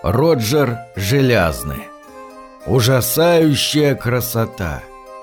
Роджер Желязный. Ужасающая красота.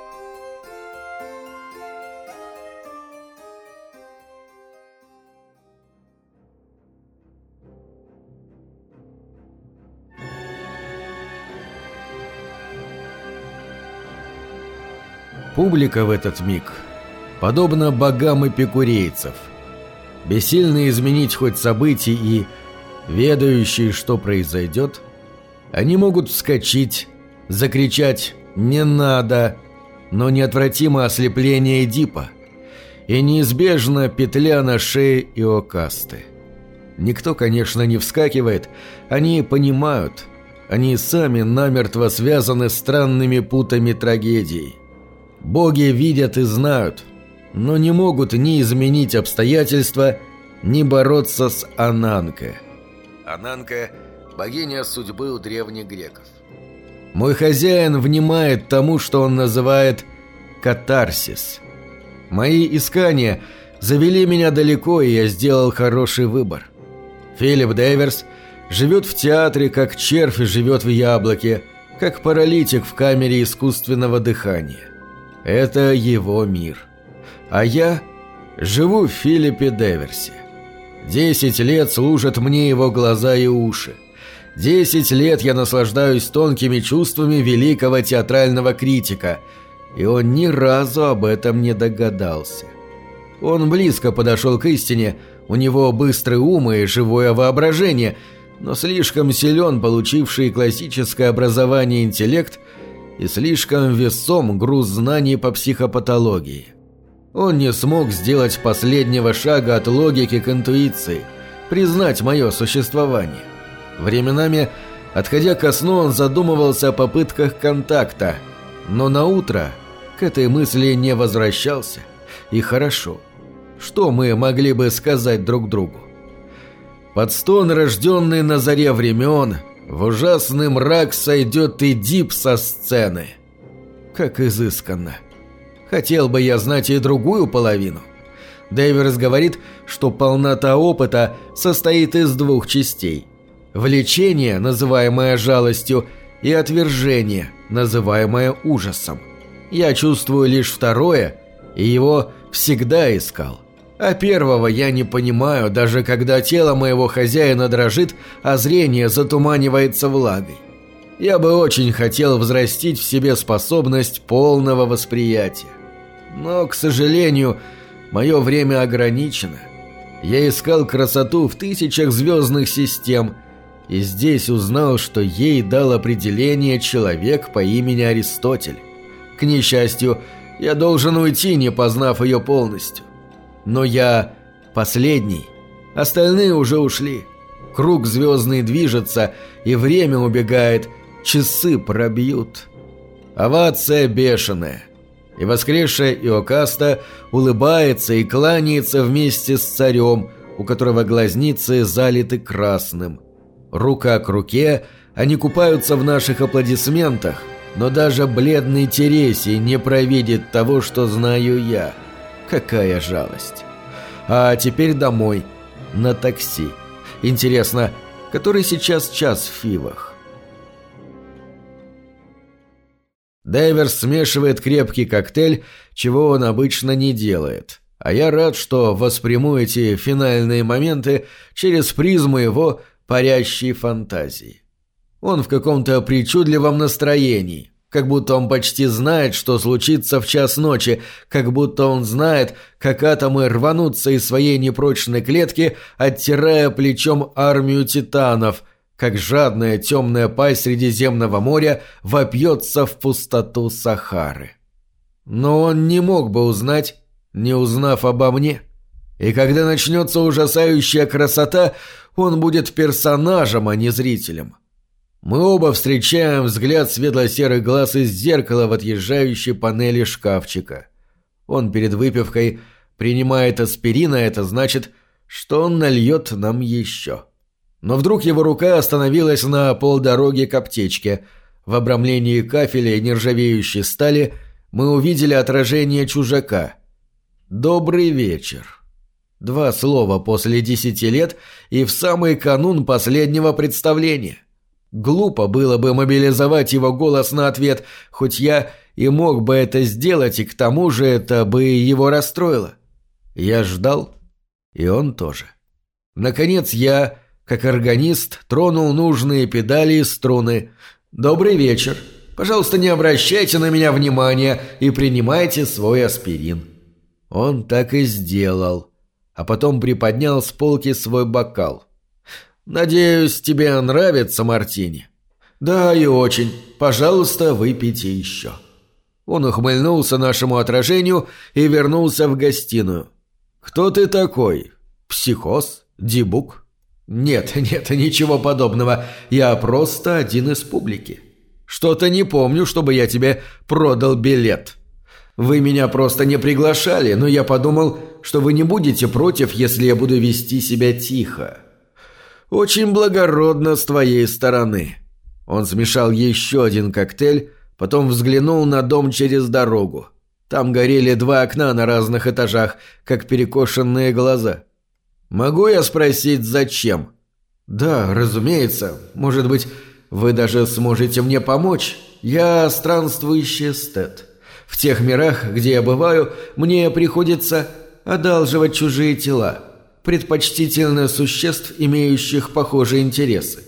Публика в этот миг подобна богам эпикурейцев, бессильные изменить хоть события и ведающие, что произойдет, они могут вскочить, закричать «не надо», но неотвратимо ослепление Эдипа и неизбежно петля на шее Иокасты. Никто, конечно, не вскакивает, они понимают, они сами намертво связаны странными путами трагедии. Боги видят и знают, но не могут ни изменить обстоятельства, ни бороться с Ананке. Ананка – богиня судьбы у древних греков. Мой хозяин внимает тому, что он называет катарсис. Мои искания завели меня далеко, и я сделал хороший выбор. Филипп Дейверс живет в театре, как червь живет в яблоке, как паралитик в камере искусственного дыхания. Это его мир. А я живу в Филиппе Дейверсе. 10 лет служат мне его глаза и уши. 10 лет я наслаждаюсь тонкими чувствами великого театрального критика, и он ни разу об этом не догадался. Он близко подошел к истине, у него быстрый ум и живое воображение, но слишком силен получивший классическое образование интеллект и слишком весом груз знаний по психопатологии. Он не смог сделать последнего шага от логики к интуиции, признать мое существование. Временами, отходя ко сну, он задумывался о попытках контакта, но наутро к этой мысли не возвращался. И хорошо. Что мы могли бы сказать друг другу? Под стон, рожденный на заре времен, в ужасный мрак сойдет Эдип со сцены. Как изысканно. Хотел бы я знать и другую половину. Дейверс говорит, что полнота опыта состоит из 2 частей. Влечение, называемое жалостью, и отвержение, называемое ужасом. Я чувствую лишь второе, и его всегда искал. А первого я не понимаю, даже когда тело моего хозяина дрожит, а зрение затуманивается влагой. Я бы очень хотел взрастить в себе способность полного восприятия. Но, к сожалению, мое время ограничено. Я искал красоту в тысячах звездных систем, и здесь узнал, что ей дал определение человек по имени Аристотель. К несчастью, я должен уйти, не познав ее полностью. Но я последний. Остальные уже ушли. Круг звездный движется, и время убегает, часы пробьют. Овация бешеная. И воскресшая Иокаста улыбается и кланяется вместе с царем, у которого глазницы залиты красным. Рука к руке, они купаются в наших аплодисментах, но даже бледный Тересий не провидит того, что знаю я. Какая жалость. А теперь домой, на такси. Интересно, который сейчас час в Фивах? Дейверс смешивает крепкий коктейль, чего он обычно не делает. А я рад, что восприму эти финальные моменты через призму его парящей фантазии. Он в каком-то причудливом настроении, как будто он почти знает, что случится в час ночи, как будто он знает, как атомы рванутся из своей непрочной клетки, оттирая плечом армию титанов, как жадная темная пасть Средиземного моря вопьется в пустоту Сахары. Но он не мог бы узнать, не узнав обо мне. И когда начнется ужасающая красота, он будет персонажем, а не зрителем. Мы оба встречаем взгляд светло-серых глаз из зеркала в отъезжающей панели шкафчика. Он перед выпивкой принимает аспирин, а это значит, что он нальет нам еще. Но вдруг его рука остановилась на полдороге к аптечке. В обрамлении кафеля и нержавеющей стали мы увидели отражение чужака. «Добрый вечер». 2 слова после 10 лет и в самый канун последнего представления. Глупо было бы мобилизовать его голос на ответ, хоть я и мог бы это сделать, и к тому же это бы его расстроило. Я ждал, и он тоже. Наконец я, как органист, тронул нужные педали и струны. «Добрый вечер. Пожалуйста, не обращайте на меня внимания и принимайте свой аспирин». Он так и сделал, а потом приподнял с полки свой бокал. «Надеюсь, тебе нравится мартини?» «Да, и очень. Пожалуйста, выпейте еще». Он ухмыльнулся нашему отражению и вернулся в гостиную. «Кто ты такой? Психоз? Дебук?» «Нет, ничего подобного. Я просто один из публики. Что-то не помню, чтобы я тебе продал билет. Вы меня просто не приглашали, но я подумал, что вы не будете против, если я буду вести себя тихо. Очень благородно с твоей стороны». Он смешал еще один коктейль, потом взглянул на дом через дорогу. Там горели 2 окна на разных этажах, как перекошенные глаза. «Могу я спросить, зачем?» «Да, разумеется. Может быть, вы даже сможете мне помочь. Я странствующий эстет. В тех мирах, где я бываю, мне приходится одалживать чужие тела, предпочтительно существ, имеющих похожие интересы».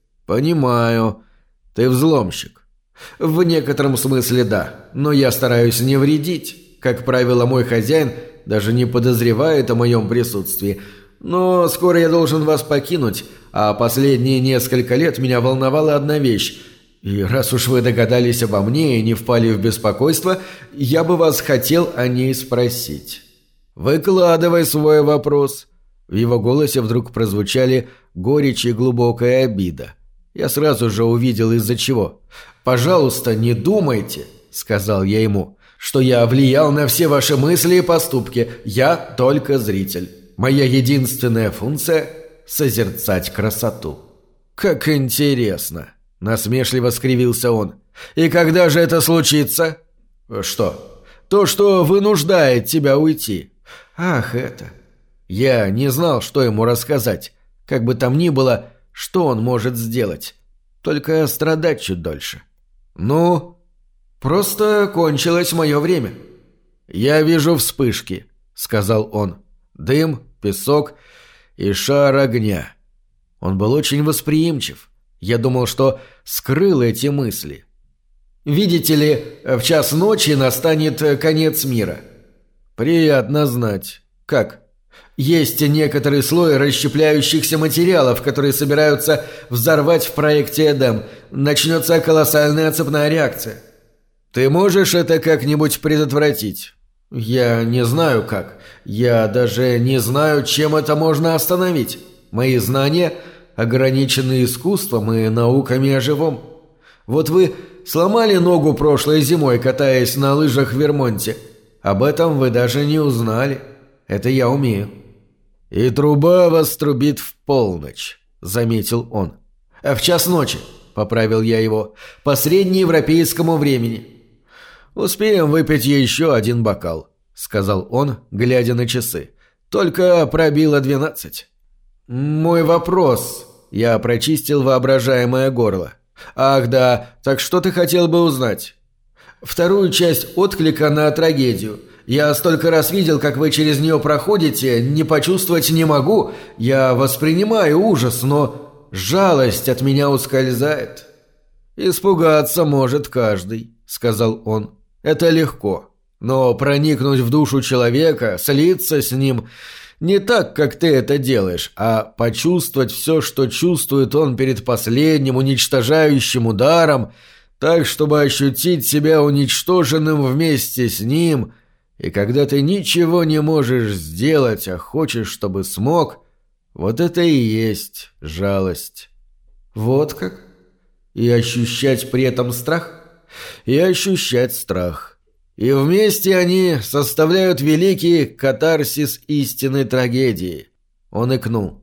«Понимаю. Ты взломщик». «В некотором смысле да, но я стараюсь не вредить. Как правило, мой хозяин даже не подозревает о моем присутствии. Но скоро я должен вас покинуть, а последние несколько лет меня волновала одна вещь. И раз уж вы догадались обо мне и не впали в беспокойство, я бы вас хотел о ней спросить». «Выкладывай свой вопрос». В его голосе вдруг прозвучали горечь и глубокая обида. Я сразу же увидел, из-за чего. «Пожалуйста, не думайте», — сказал я ему, — «что я влиял на все ваши мысли и поступки. Я только зритель. Моя единственная функция — созерцать красоту». «Как интересно», — насмешливо скривился он. «И когда же это случится?» «Что?» «То, что вынуждает тебя уйти». «Ах, это...» Я не знал, что ему рассказать. Как бы там ни было, что он может сделать. Только страдать чуть дольше. «Ну, просто кончилось мое время». «Я вижу вспышки», — сказал он. «Дым, песок и шар огня». Он был очень восприимчив. Я думал, что скрыл эти мысли. «Видите ли, в час ночи настанет конец мира». «Приятно знать. Как?» «Есть некоторый слой расщепляющихся материалов, которые собираются взорвать в проекте Эдем. Начнется колоссальная цепная реакция». «Ты можешь это как-нибудь предотвратить?» «Я не знаю как. Я даже не знаю, чем это можно остановить. Мои знания ограничены искусством и науками о живом. Вот вы сломали ногу прошлой зимой, катаясь на лыжах в Вермонте. Об этом вы даже не узнали. Это я умею». «И труба вас трубит в полночь», — заметил он. «В час ночи», — поправил я его, — «по среднеевропейскому времени». «Успеем выпить еще один бокал», — сказал он, глядя на часы. «Только пробило 12». «Мой вопрос...» — я прочистил воображаемое горло. «Ах да, так что ты хотел бы узнать?» «Вторую часть отклика на трагедию. Я столько раз видел, как вы через нее проходите, не почувствовать не могу. Я воспринимаю ужас, но жалость от меня ускользает». «Испугаться может каждый», — сказал он. «Это легко. Но проникнуть в душу человека, слиться с ним не так, как ты это делаешь, а почувствовать все, что чувствует он перед последним уничтожающим ударом, так, чтобы ощутить себя уничтоженным вместе с ним, и когда ты ничего не можешь сделать, а хочешь, чтобы смог, вот это и есть жалость». «Вот как? И ощущать при этом страх?» «И ощущать страх. И вместе они составляют великий катарсис истинной трагедии». Он икнул.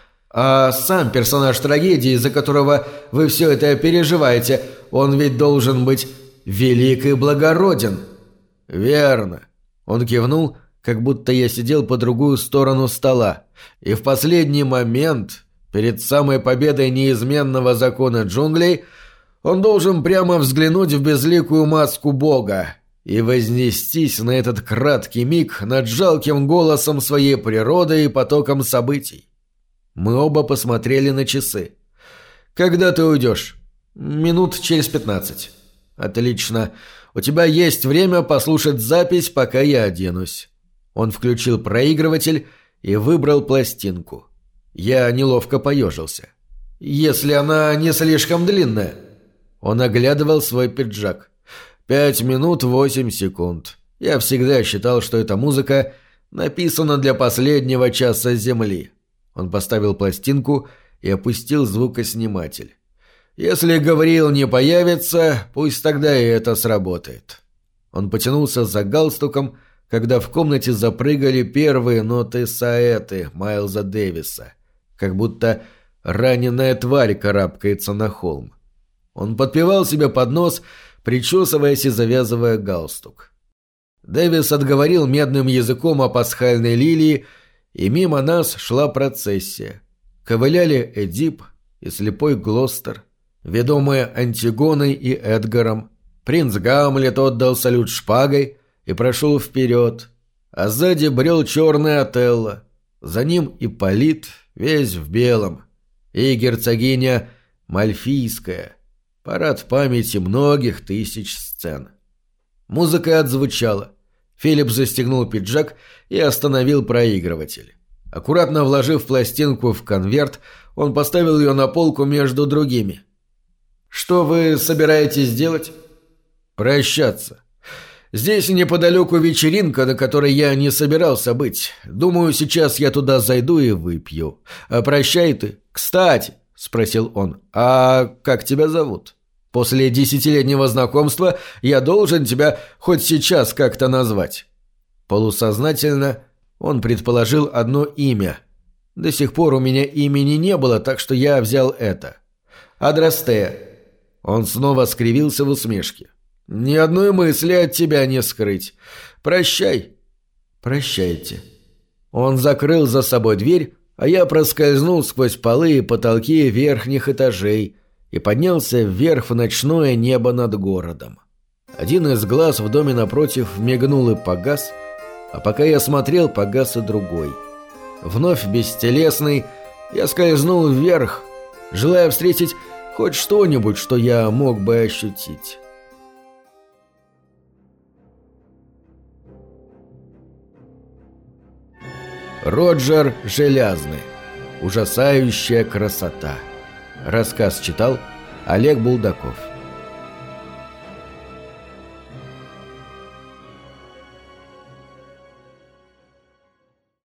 «А сам персонаж трагедии, из-за которого вы все это переживаете, он ведь должен быть велик и благороден». «Верно». Он кивнул, как будто я сидел по другую сторону стола. «И в последний момент, Перед самой победой неизменного закона джунглей он должен прямо взглянуть в безликую маску Бога и вознестись на этот краткий миг над жалким голосом своей природы и потоком событий. Мы оба посмотрели на часы. «Когда ты уйдешь?» «Минут через 15». «Отлично. У тебя есть время послушать запись, пока я оденусь». Он включил проигрыватель и выбрал пластинку. Я неловко поежился. «Если она не слишком длинная». Он оглядывал свой пиджак. 5 минут 8 секунд. Я всегда считал, что эта музыка написана для последнего часа Земли. Он поставил пластинку и опустил звукосниматель. «Если Гавриил не появится, пусть тогда и это сработает». Он потянулся за галстуком, когда в комнате запрыгали первые ноты саэты Майлза Дэвиса, как будто раненая тварь карабкается на холм. Он подпевал себе под нос, причесываясь и завязывая галстук. Дэвис отговорил медным языком о пасхальной лилии, и мимо нас шла процессия. Ковыляли Эдип и слепой Глостер, ведомые Антигоной и Эдгаром. Принц Гамлет отдал салют шпагой и прошел вперед, а сзади брел черный Отелло, за ним Ипполит, весь в белом, и герцогиня Мальфийская. Парад памяти многих тысяч сцен. Музыка отзвучала. Филипп застегнул пиджак и остановил проигрыватель. Аккуратно вложив пластинку в конверт, он поставил ее на полку между другими. «Что вы собираетесь делать?» «Прощаться. Здесь неподалеку вечеринка, на которой я не собирался быть. Думаю, сейчас я туда зайду и выпью. Прощай ты. Кстати», — спросил он, — «а как тебя зовут? После 10-летнего знакомства я должен тебя хоть сейчас как-то назвать». Полусознательно он предположил одно имя. До сих пор у меня имени не было, так что я взял это. «Адрастея». Он снова скривился в усмешке. «Ни одной мысли от тебя не скрыть. Прощай». «Прощайте». Он закрыл за собой дверь, а я проскользнул сквозь полы и потолки верхних этажей и поднялся вверх в ночное небо над городом. Один из глаз в доме напротив мигнул и погас, а пока я смотрел, погас и другой. Вновь бестелесный, я скользнул вверх, желая встретить хоть что-нибудь, что я мог бы ощутить. Роджер Желязный. Ужасающая красота. Рассказ читал Олег Булдаков.